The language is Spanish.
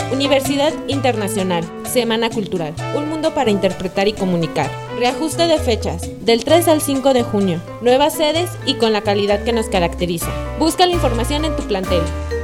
Universidad Internacional, Semana Cultural, un mundo para interpretar y comunicar. Reajuste de fechas, del 3 al 5 de junio. Nuevas sedes y con la calidad que nos caracteriza. Busca la información en tu plantel.